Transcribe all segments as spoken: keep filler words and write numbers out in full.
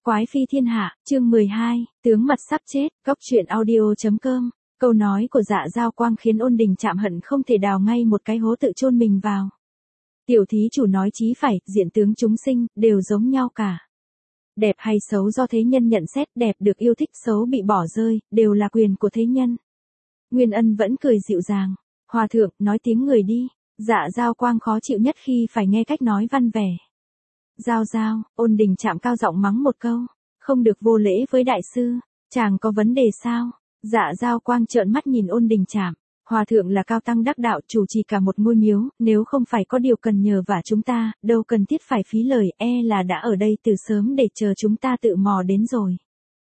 Quái phi thiên hạ, chương mười hai, tướng mặt sắp chết, góc truyện audio.com. Câu nói của Dạ Dao Quang khiến Ôn Đình Trạm hận không thể đào ngay một cái hố tự chôn mình vào. Tiểu thí chủ nói chí phải, diện tướng chúng sinh, đều giống nhau cả. Đẹp hay xấu do thế nhân nhận xét, đẹp được yêu thích, xấu bị bỏ rơi, đều là quyền của thế nhân. Nguyên Ân vẫn cười dịu dàng. Hòa thượng, nói tiếng người đi. Dạ Dao Quang khó chịu nhất khi phải nghe cách nói văn vẻ. Giao giao, Ôn Đình Trạm cao giọng mắng một câu. Không được vô lễ với đại sư. Chàng có vấn đề sao? Dạ Dao Quang trợn mắt nhìn Ôn Đình Trạm. Hòa thượng là cao tăng đắc đạo, chủ trì cả một ngôi miếu, nếu không phải có điều cần nhờ vả chúng ta, đâu cần thiết phải phí lời, e là đã ở đây từ sớm để chờ chúng ta tự mò đến rồi.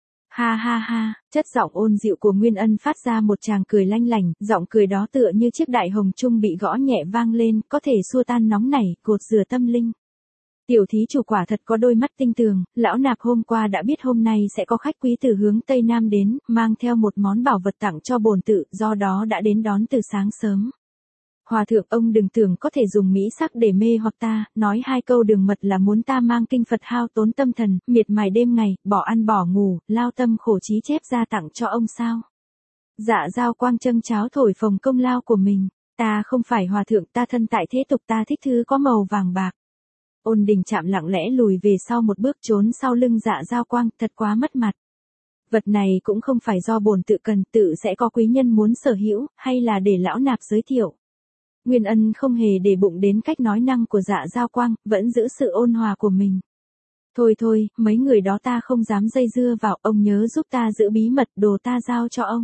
Ha ha ha, chất giọng ôn dịu của Nguyên Ân phát ra một tràng cười lanh lảnh, giọng cười đó tựa như chiếc đại hồng chung bị gõ nhẹ vang lên, có thể xua tan nóng nảy, cột rửa tâm linh. Tiểu thí chủ quả thật có đôi mắt tinh tường, lão nạp hôm qua đã biết hôm nay sẽ có khách quý từ hướng Tây Nam đến, mang theo một món bảo vật tặng cho bổn tự, do đó đã đến đón từ sáng sớm. Hòa thượng, ông đừng tưởng có thể dùng mỹ sắc để mê hoặc ta, nói hai câu đường mật là muốn ta mang kinh Phật hao tốn tâm thần, miệt mài đêm ngày, bỏ ăn bỏ ngủ, lao tâm khổ trí chép ra tặng cho ông sao? Dạ Dao Quang châm cháo thổi phồng công lao của mình, ta không phải hòa thượng, ta thân tại thế tục, ta thích thứ có màu vàng bạc. Ôn Đình Trạm lặng lẽ lùi về sau một bước, trốn sau lưng Dạ Dao Quang, thật quá mất mặt. Vật này cũng không phải do bổn tự cần, tự sẽ có quý nhân muốn sở hữu, hay là để lão nạp giới thiệu. Nguyên Ân không hề để bụng đến cách nói năng của Dạ Dao Quang, vẫn giữ sự ôn hòa của mình. Thôi thôi, mấy người đó ta không dám dây dưa vào, ông nhớ giúp ta giữ bí mật, đồ ta giao cho ông.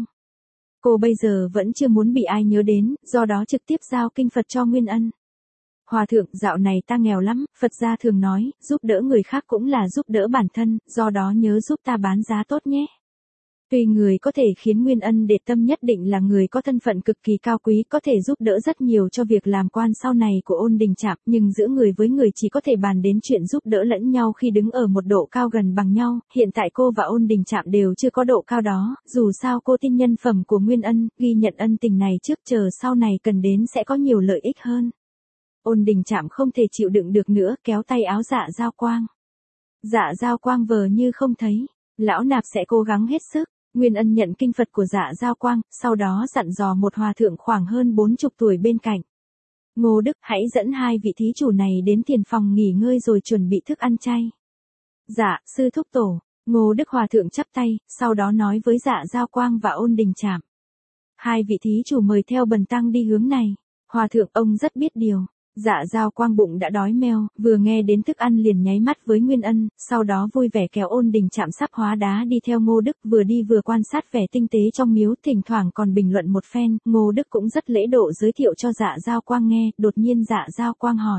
Cô bây giờ vẫn chưa muốn bị ai nhớ đến, do đó trực tiếp giao kinh Phật cho Nguyên Ân. Hòa thượng, dạo này ta nghèo lắm, Phật gia thường nói, giúp đỡ người khác cũng là giúp đỡ bản thân, do đó nhớ giúp ta bán giá tốt nhé. Tuy người có thể khiến Nguyên Ân để tâm nhất định là người có thân phận cực kỳ cao quý, có thể giúp đỡ rất nhiều cho việc làm quan sau này của Ôn Đình Trạm, nhưng giữa người với người chỉ có thể bàn đến chuyện giúp đỡ lẫn nhau khi đứng ở một độ cao gần bằng nhau, hiện tại cô và Ôn Đình Trạm đều chưa có độ cao đó, dù sao cô tin nhân phẩm của Nguyên Ân, ghi nhận ân tình này trước, chờ sau này cần đến sẽ có nhiều lợi ích hơn. Ôn Đình Trạm không thể chịu đựng được nữa, kéo tay áo Dạ Dao Quang. Dạ Dao Quang vờ như không thấy, lão nạp sẽ cố gắng hết sức. Nguyên Ân nhận kinh Phật của Dạ Dao Quang, sau đó dặn dò một hòa thượng khoảng hơn bốn chục tuổi bên cạnh. Ngô Đức, hãy dẫn hai vị thí chủ này đến tiền phòng nghỉ ngơi rồi chuẩn bị thức ăn chay. Dạ, sư thúc tổ. Ngô Đức hòa thượng chắp tay, sau đó nói với Dạ Dao Quang và Ôn Đình Trạm. Hai vị thí chủ mời theo bần tăng đi hướng này. Hòa thượng, ông rất biết điều. Dạ Dao Quang bụng đã đói meo, vừa nghe đến thức ăn liền nháy mắt với Nguyên Ân, sau đó vui vẻ kéo Ôn Đình Trạm sắp hóa đá đi theo Ngô Đức, vừa đi vừa quan sát vẻ tinh tế trong miếu, thỉnh thoảng còn bình luận một phen. Ngô Đức cũng rất lễ độ giới thiệu cho Dạ Dao Quang nghe, đột nhiên Dạ Dao Quang hỏi.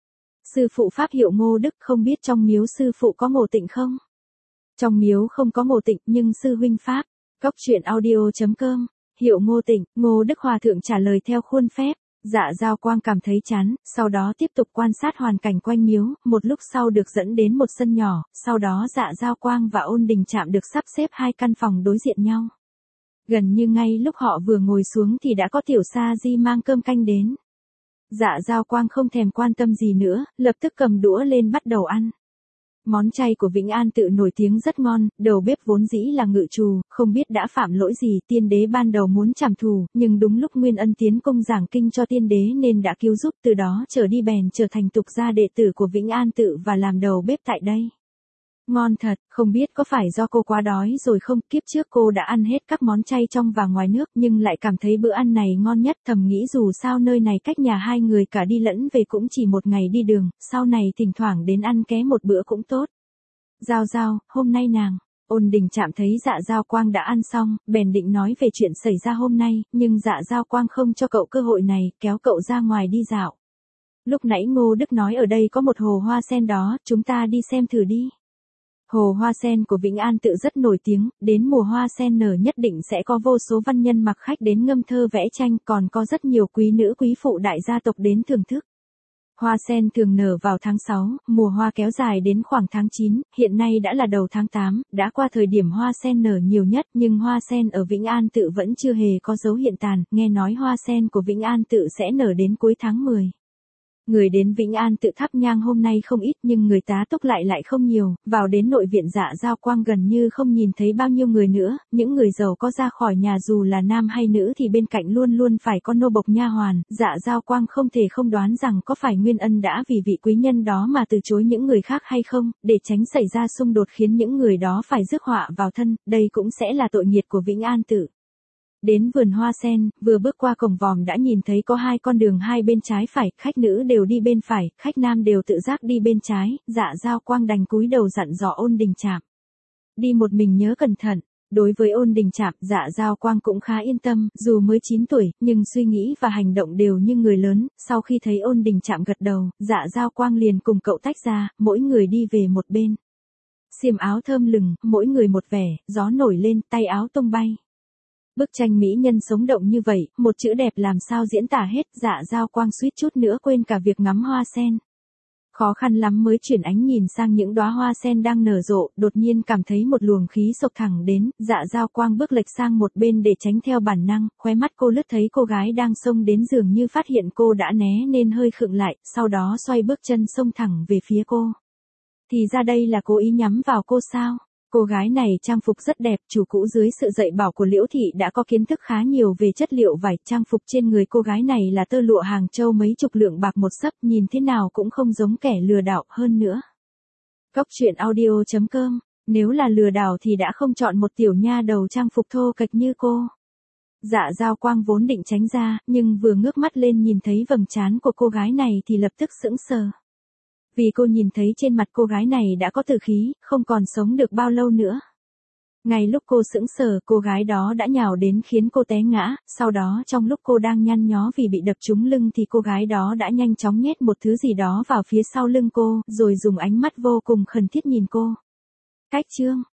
Sư phụ pháp hiệu Ngô Đức, không biết trong miếu sư phụ có Ngộ Tịnh không? Trong miếu không có Ngộ Tịnh, nhưng sư huynh pháp. Góc truyện audio.com, hiệu Ngô Tịnh. Ngô Đức hòa thượng trả lời theo khuôn phép. Dạ Dao Quang cảm thấy chán, sau đó tiếp tục quan sát hoàn cảnh quanh miếu, một lúc sau được dẫn đến một sân nhỏ, sau đó Dạ Dao Quang và Ôn Đình Trạm được sắp xếp hai căn phòng đối diện nhau. Gần như ngay lúc họ vừa ngồi xuống thì đã có tiểu sa di mang cơm canh đến. Dạ Dao Quang không thèm quan tâm gì nữa, lập tức cầm đũa lên bắt đầu ăn. Món chay của Vĩnh An tự nổi tiếng rất ngon, đầu bếp vốn dĩ là ngự trù, không biết đã phạm lỗi gì, tiên đế ban đầu muốn trảm thù, nhưng đúng lúc Nguyên Ân tiến công giảng kinh cho tiên đế nên đã cứu giúp, từ đó trở đi bèn trở thành tục gia đệ tử của Vĩnh An tự và làm đầu bếp tại đây. Ngon thật, không biết có phải do cô quá đói rồi không, kiếp trước cô đã ăn hết các món chay trong và ngoài nước nhưng lại cảm thấy bữa ăn này ngon nhất, thầm nghĩ dù sao nơi này cách nhà hai người cả đi lẫn về cũng chỉ một ngày đi đường, sau này thỉnh thoảng đến ăn ké một bữa cũng tốt. Giao Giao, hôm nay nàng, Ôn Đình Trạm thấy Dạ Dao Quang đã ăn xong, bèn định nói về chuyện xảy ra hôm nay, nhưng Dạ Dao Quang không cho cậu cơ hội này, kéo cậu ra ngoài đi dạo. Lúc nãy Ngô Đức nói ở đây có một hồ hoa sen đó, chúng ta đi xem thử đi. Hồ hoa sen của Vĩnh An tự rất nổi tiếng, đến mùa hoa sen nở nhất định sẽ có vô số văn nhân mặc khách đến ngâm thơ vẽ tranh, còn có rất nhiều quý nữ quý phụ đại gia tộc đến thưởng thức. Hoa sen thường nở vào tháng sáu, mùa hoa kéo dài đến khoảng tháng chín, hiện nay đã là đầu tháng tám, đã qua thời điểm hoa sen nở nhiều nhất, nhưng hoa sen ở Vĩnh An tự vẫn chưa hề có dấu hiện tàn, nghe nói hoa sen của Vĩnh An tự sẽ nở đến cuối tháng mười. Người đến Vĩnh An tự thắp nhang hôm nay không ít nhưng người tá túc lại lại không nhiều, vào đến nội viện Dạ Giao Quang gần như không nhìn thấy bao nhiêu người nữa, những người giàu có ra khỏi nhà dù là nam hay nữ thì bên cạnh luôn luôn phải có nô bộc nha hoàn, Dạ Giao Quang không thể không đoán rằng có phải Nguyên Ân đã vì vị quý nhân đó mà từ chối những người khác hay không, để tránh xảy ra xung đột khiến những người đó phải rước họa vào thân, đây cũng sẽ là tội nghiệt của Vĩnh An tự. Đến vườn hoa sen, vừa bước qua cổng vòm đã nhìn thấy có hai con đường hai bên trái phải, khách nữ đều đi bên phải, khách nam đều tự giác đi bên trái, Dạ Giao Quang đành cúi đầu dặn dò Ôn Đình Trạm. Đi một mình nhớ cẩn thận. Đối với Ôn Đình Trạm, Dạ Giao Quang cũng khá yên tâm, dù mới chín tuổi, nhưng suy nghĩ và hành động đều như người lớn, sau khi thấy Ôn Đình Trạm gật đầu, Dạ Giao Quang liền cùng cậu tách ra, mỗi người đi về một bên. Xiêm áo thơm lừng, mỗi người một vẻ, gió nổi lên, tay áo tung bay. Bức tranh mỹ nhân sống động như vậy, một chữ đẹp làm sao diễn tả hết, Dạ Giao Quang suýt chút nữa quên cả việc ngắm hoa sen. Khó khăn lắm mới chuyển ánh nhìn sang những đóa hoa sen đang nở rộ, đột nhiên cảm thấy một luồng khí sộc thẳng đến, Dạ Giao Quang bước lệch sang một bên để tránh theo bản năng, khóe mắt cô lướt thấy cô gái đang xông đến dường như phát hiện cô đã né nên hơi khựng lại, sau đó xoay bước chân xông thẳng về phía cô. Thì ra đây là cố ý nhắm vào cô sao? Cô gái này trang phục rất đẹp, chủ cũ dưới sự dạy bảo của Liễu Thị đã có kiến thức khá nhiều về chất liệu vải, trang phục trên người cô gái này là tơ lụa Hàng Châu mấy chục lượng bạc một xấp, nhìn thế nào cũng không giống kẻ lừa đảo hơn nữa. Góc truyện audio chấm com, nếu là lừa đảo thì đã không chọn một tiểu nha đầu trang phục thô kệch như cô. Dạ Giao Quang vốn định tránh ra, nhưng vừa ngước mắt lên nhìn thấy vầng trán của cô gái này thì lập tức sững sờ. Vì cô nhìn thấy trên mặt cô gái này đã có tử khí, không còn sống được bao lâu nữa. Ngay lúc cô sững sờ, cô gái đó đã nhào đến khiến cô té ngã, sau đó trong lúc cô đang nhăn nhó vì bị đập trúng lưng thì cô gái đó đã nhanh chóng nhét một thứ gì đó vào phía sau lưng cô, rồi dùng ánh mắt vô cùng khẩn thiết nhìn cô. Cách chương